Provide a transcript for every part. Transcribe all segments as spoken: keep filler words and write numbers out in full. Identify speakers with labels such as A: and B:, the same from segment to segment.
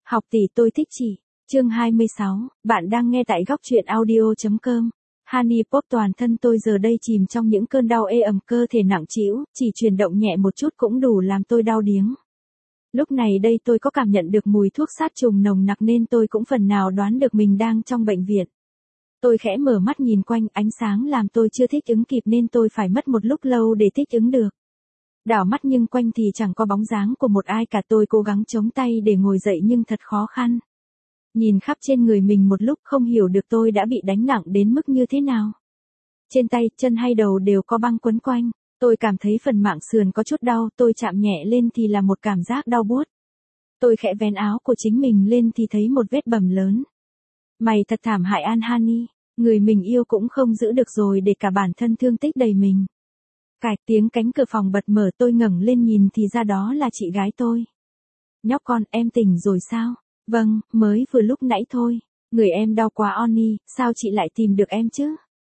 A: Học tỷ tôi thích chị. Chương hai mươi sáu, bạn đang nghe tại góc truyện audio chấm com. Honey Pop toàn thân tôi giờ đây chìm trong những cơn đau ê ẩm, cơ thể nặng trĩu, chỉ chuyển động nhẹ một chút cũng đủ làm tôi đau điếng. Lúc này đây tôi có cảm nhận được mùi thuốc sát trùng nồng nặc nên tôi cũng phần nào đoán được mình đang trong bệnh viện. Tôi khẽ mở mắt nhìn quanh, ánh sáng làm tôi chưa thích ứng kịp nên tôi phải mất một lúc lâu để thích ứng được. Đảo mắt nhưng quanh thì chẳng có bóng dáng của một ai cả, tôi cố gắng chống tay để ngồi dậy nhưng thật khó khăn. Nhìn khắp trên người mình một lúc không hiểu được tôi đã bị đánh nặng đến mức như thế nào. Trên tay, chân hay đầu đều có băng quấn quanh, tôi cảm thấy phần mạng sườn có chút đau, tôi chạm nhẹ lên thì là một cảm giác đau buốt. Tôi khẽ vén áo của chính mình lên thì thấy một vết bầm lớn. Mày thật thảm hại An Honey, người mình yêu cũng không giữ được rồi để cả bản thân thương tích đầy mình. Cạch tiếng cánh cửa phòng bật mở, tôi ngẩng lên nhìn thì ra đó là chị gái tôi. Nhóc con, em tỉnh rồi sao? Vâng, mới vừa lúc nãy thôi. Người em đau quá Oni, sao chị lại tìm được em chứ?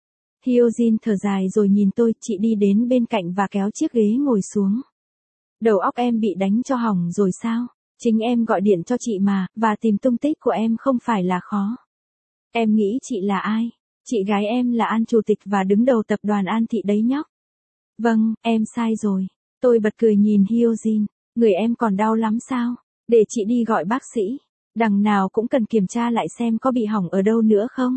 A: Hyojin thở dài rồi nhìn tôi, chị đi đến bên cạnh và kéo chiếc ghế ngồi xuống. Đầu óc em bị đánh cho hỏng rồi sao? Chính em gọi điện cho chị mà, và tìm tung tích của em không phải là khó. Em nghĩ chị là ai? Chị gái em là An, chủ tịch và đứng đầu tập đoàn An Thị đấy nhóc. Vâng, em sai rồi. Tôi bật cười nhìn Hyojin. Người em còn đau lắm sao? Để chị đi gọi bác sĩ. Đằng nào cũng cần kiểm tra lại xem có bị hỏng ở đâu nữa không.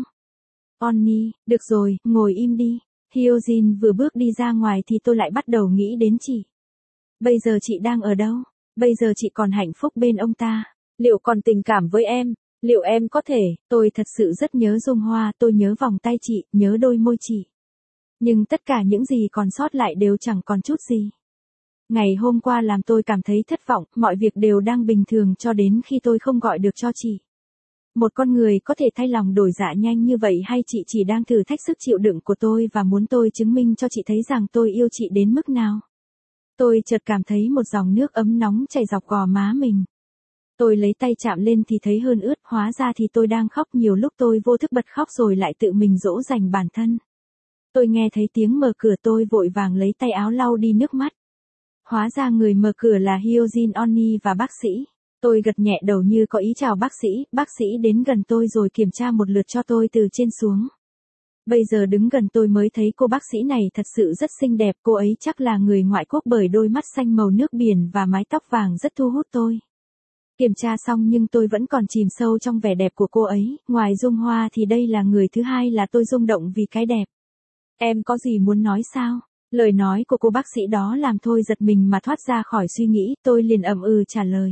A: Oni, được rồi, ngồi im đi. Hyojin vừa bước đi ra ngoài thì tôi lại bắt đầu nghĩ đến chị. Bây giờ chị đang ở đâu? Bây giờ chị còn hạnh phúc bên ông ta? Liệu còn tình cảm với em? Liệu em có thể? Tôi thật sự rất nhớ Dung Hoa, tôi nhớ vòng tay chị, nhớ đôi môi chị. Nhưng tất cả những gì còn sót lại đều chẳng còn chút gì. Ngày hôm qua làm tôi cảm thấy thất vọng, mọi việc đều đang bình thường cho đến khi tôi không gọi được cho chị. Một con người có thể thay lòng đổi dạ nhanh như vậy hay chị chỉ đang thử thách sức chịu đựng của tôi và muốn tôi chứng minh cho chị thấy rằng tôi yêu chị đến mức nào? Tôi chợt cảm thấy một dòng nước ấm nóng chảy dọc gò má mình. Tôi lấy tay chạm lên thì thấy hơn ướt, hóa ra thì tôi đang khóc. Nhiều lúc tôi vô thức bật khóc rồi lại tự mình dỗ dành bản thân. Tôi nghe thấy tiếng mở cửa, tôi vội vàng lấy tay áo lau đi nước mắt. Hóa ra người mở cửa là Hyojin, Oni và bác sĩ. Tôi gật nhẹ đầu như có ý chào bác sĩ, bác sĩ đến gần tôi rồi kiểm tra một lượt cho tôi từ trên xuống. Bây giờ đứng gần tôi mới thấy cô bác sĩ này thật sự rất xinh đẹp, cô ấy chắc là người ngoại quốc bởi đôi mắt xanh màu nước biển và mái tóc vàng rất thu hút tôi. Kiểm tra xong nhưng tôi vẫn còn chìm sâu trong vẻ đẹp của cô ấy, ngoài Dung Hoa thì đây là người thứ hai là tôi rung động vì cái đẹp. Em có gì muốn nói sao? Lời nói của cô bác sĩ đó làm tôi giật mình mà thoát ra khỏi suy nghĩ, tôi liền ậm ừ trả lời.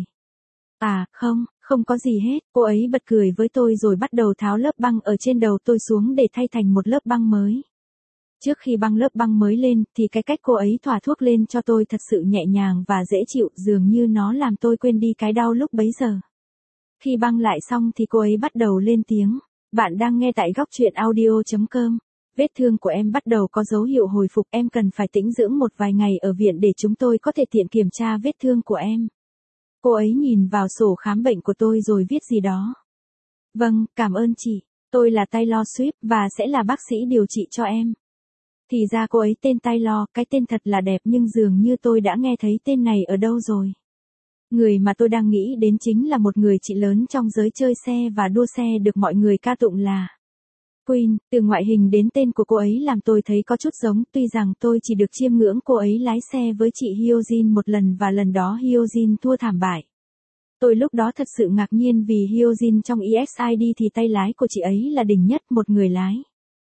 A: À, không, không có gì hết, cô ấy bật cười với tôi rồi bắt đầu tháo lớp băng ở trên đầu tôi xuống để thay thành một lớp băng mới. Trước khi băng lớp băng mới lên thì cái cách cô ấy thoa thuốc lên cho tôi thật sự nhẹ nhàng và dễ chịu, dường như nó làm tôi quên đi cái đau lúc bấy giờ. Khi băng lại xong thì cô ấy bắt đầu lên tiếng. Bạn đang nghe tại góc truyện audio chấm com. Vết thương của em bắt đầu có dấu hiệu hồi phục, em cần phải tĩnh dưỡng một vài ngày ở viện để chúng tôi có thể tiện kiểm tra vết thương của em. Cô ấy nhìn vào sổ khám bệnh của tôi rồi viết gì đó. Vâng, cảm ơn chị. Tôi là Taylor Swift và sẽ là bác sĩ điều trị cho em. Thì ra cô ấy tên Taylor, cái tên thật là đẹp nhưng dường như tôi đã nghe thấy tên này ở đâu rồi. Người mà tôi đang nghĩ đến chính là một người chị lớn trong giới chơi xe và đua xe được mọi người ca tụng là Queen. Từ ngoại hình đến tên của cô ấy làm tôi thấy có chút giống, tuy rằng tôi chỉ được chiêm ngưỡng cô ấy lái xe với chị Hyojin một lần và lần đó Hyojin thua thảm bại. Tôi lúc đó thật sự ngạc nhiên vì Hyojin trong e ích i đê thì tay lái của chị ấy là đỉnh nhất, một người lái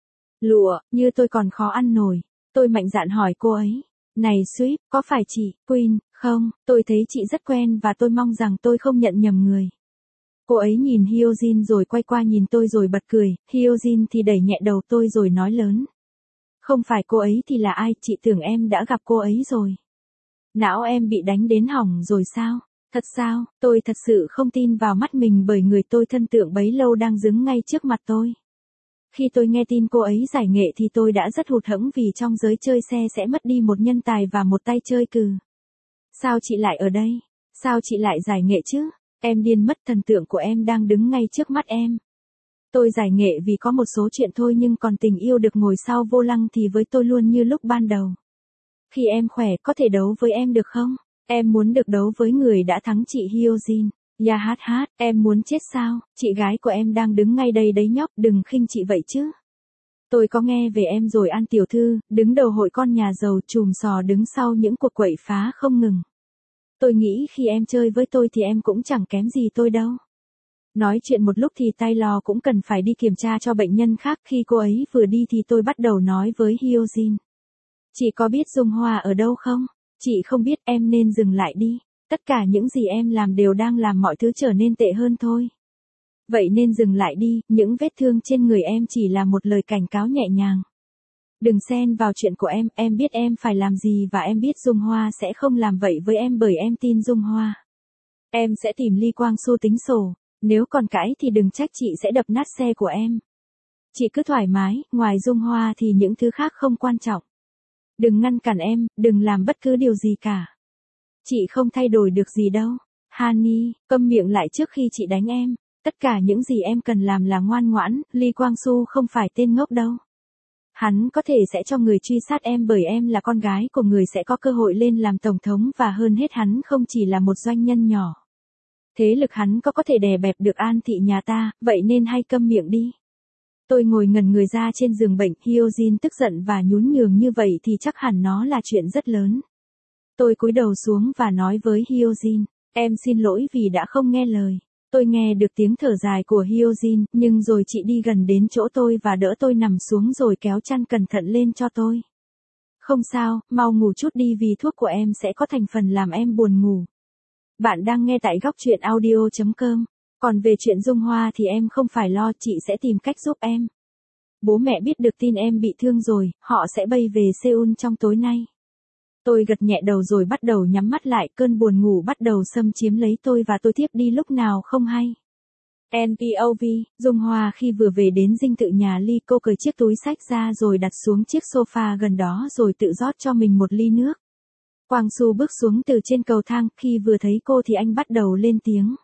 A: lụa, như tôi còn khó ăn nổi. Tôi mạnh dạn hỏi cô ấy. Này Swift, có phải chị Queen không? Tôi thấy chị rất quen và tôi mong rằng tôi không nhận nhầm người. Cô ấy nhìn Hyojin rồi quay qua nhìn tôi rồi bật cười, Hyojin thì đẩy nhẹ đầu tôi rồi nói lớn. Không phải cô ấy thì là ai, chị tưởng em đã gặp cô ấy rồi. Não em bị đánh đến hỏng rồi sao? Thật sao? Tôi thật sự không tin vào mắt mình bởi người tôi thân tượng bấy lâu đang đứng ngay trước mặt tôi. Khi tôi nghe tin cô ấy giải nghệ thì tôi đã rất hụt hẫng vì trong giới chơi xe sẽ mất đi một nhân tài và một tay chơi cừ. Sao chị lại ở đây? Sao chị lại giải nghệ chứ? Em điên mất, thần tượng của em đang đứng ngay trước mắt em. Tôi giải nghệ vì có một số chuyện thôi nhưng còn tình yêu được ngồi sau vô lăng thì với tôi luôn như lúc ban đầu. Khi em khỏe có thể đấu với em được không? Em muốn được đấu với người đã thắng chị Hyojin. Ya hát hát, em muốn chết sao, chị gái của em đang đứng ngay đây đấy nhóc, đừng khinh chị vậy chứ. Tôi có nghe về em rồi An tiểu thư, đứng đầu hội con nhà giàu chùm sò đứng sau những cuộc quậy phá không ngừng. Tôi nghĩ khi em chơi với tôi thì em cũng chẳng kém gì tôi đâu. Nói chuyện một lúc thì Taylor cũng cần phải đi kiểm tra cho bệnh nhân khác, khi cô ấy vừa đi thì tôi bắt đầu nói với Hyojin. Chị có biết Dung Hoa ở đâu không? Chị không biết, em nên dừng lại đi. Tất cả những gì em làm đều đang làm mọi thứ trở nên tệ hơn thôi. Vậy nên dừng lại đi, những vết thương trên người em chỉ là một lời cảnh cáo nhẹ nhàng. Đừng xen vào chuyện của em, em biết em phải làm gì và em biết Dung Hoa sẽ không làm vậy với em bởi em tin Dung Hoa. Em sẽ tìm Lee Kwang Soo tính sổ, nếu còn cãi thì đừng trách chị sẽ đập nát xe của em. Chị cứ thoải mái, ngoài Dung Hoa thì những thứ khác không quan trọng. Đừng ngăn cản em, đừng làm bất cứ điều gì cả. Chị không thay đổi được gì đâu. Hani, câm miệng lại trước khi chị đánh em. Tất cả những gì em cần làm là ngoan ngoãn, Lee Kwang Soo không phải tên ngốc đâu. Hắn có thể sẽ cho người truy sát em bởi em là con gái của người sẽ có cơ hội lên làm tổng thống và hơn hết hắn không chỉ là một doanh nhân nhỏ. Thế lực hắn có có thể đè bẹp được An thị nhà ta, vậy nên hay câm miệng đi. Tôi ngồi ngẩn người ra trên giường bệnh, Hyojin tức giận và nhún nhường như vậy thì chắc hẳn nó là chuyện rất lớn. Tôi cúi đầu xuống và nói với Hyojin, em xin lỗi vì đã không nghe lời. Tôi nghe được tiếng thở dài của Hyojin, nhưng rồi chị đi gần đến chỗ tôi và đỡ tôi nằm xuống rồi kéo chăn cẩn thận lên cho tôi. Không sao, mau ngủ chút đi vì thuốc của em sẽ có thành phần làm em buồn ngủ. Bạn đang nghe tại góc truyện audio chấm com. Còn về chuyện Dung Hoa thì em không phải lo, chị sẽ tìm cách giúp em. Bố mẹ biết được tin em bị thương rồi, họ sẽ bay về Seoul trong tối nay. Tôi gật nhẹ đầu rồi bắt đầu nhắm mắt lại, cơn buồn ngủ bắt đầu xâm chiếm lấy tôi và tôi thiếp đi lúc nào không hay. en pê ô vê, Dung Hoa khi vừa về đến dinh thự nhà Lee, cô cởi chiếc túi xách ra rồi đặt xuống chiếc sofa gần đó rồi tự rót cho mình một ly nước. Kwang Soo bước xuống từ trên cầu thang, khi vừa thấy cô thì anh bắt đầu lên tiếng.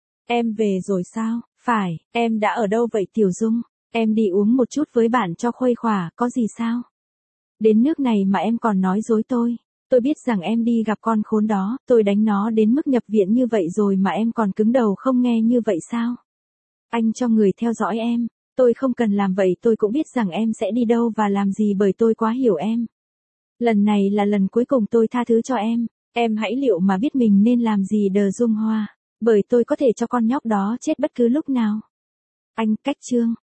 A: Em về rồi sao? Phải, em đã ở đâu vậy Tiểu Dung? Em đi uống một chút với bạn cho khuây khỏa, có gì sao? Đến nước này mà em còn nói dối tôi. Tôi biết rằng em đi gặp con khốn đó, tôi đánh nó đến mức nhập viện như vậy rồi mà em còn cứng đầu không nghe như vậy sao? Anh cho người theo dõi em, tôi không cần làm vậy, tôi cũng biết rằng em sẽ đi đâu và làm gì bởi tôi quá hiểu em. Lần này là lần cuối cùng tôi tha thứ cho em, em hãy liệu mà biết mình nên làm gì đờ Dung Hoa, bởi tôi có thể cho con nhóc đó chết bất cứ lúc nào. Anh, cách chương.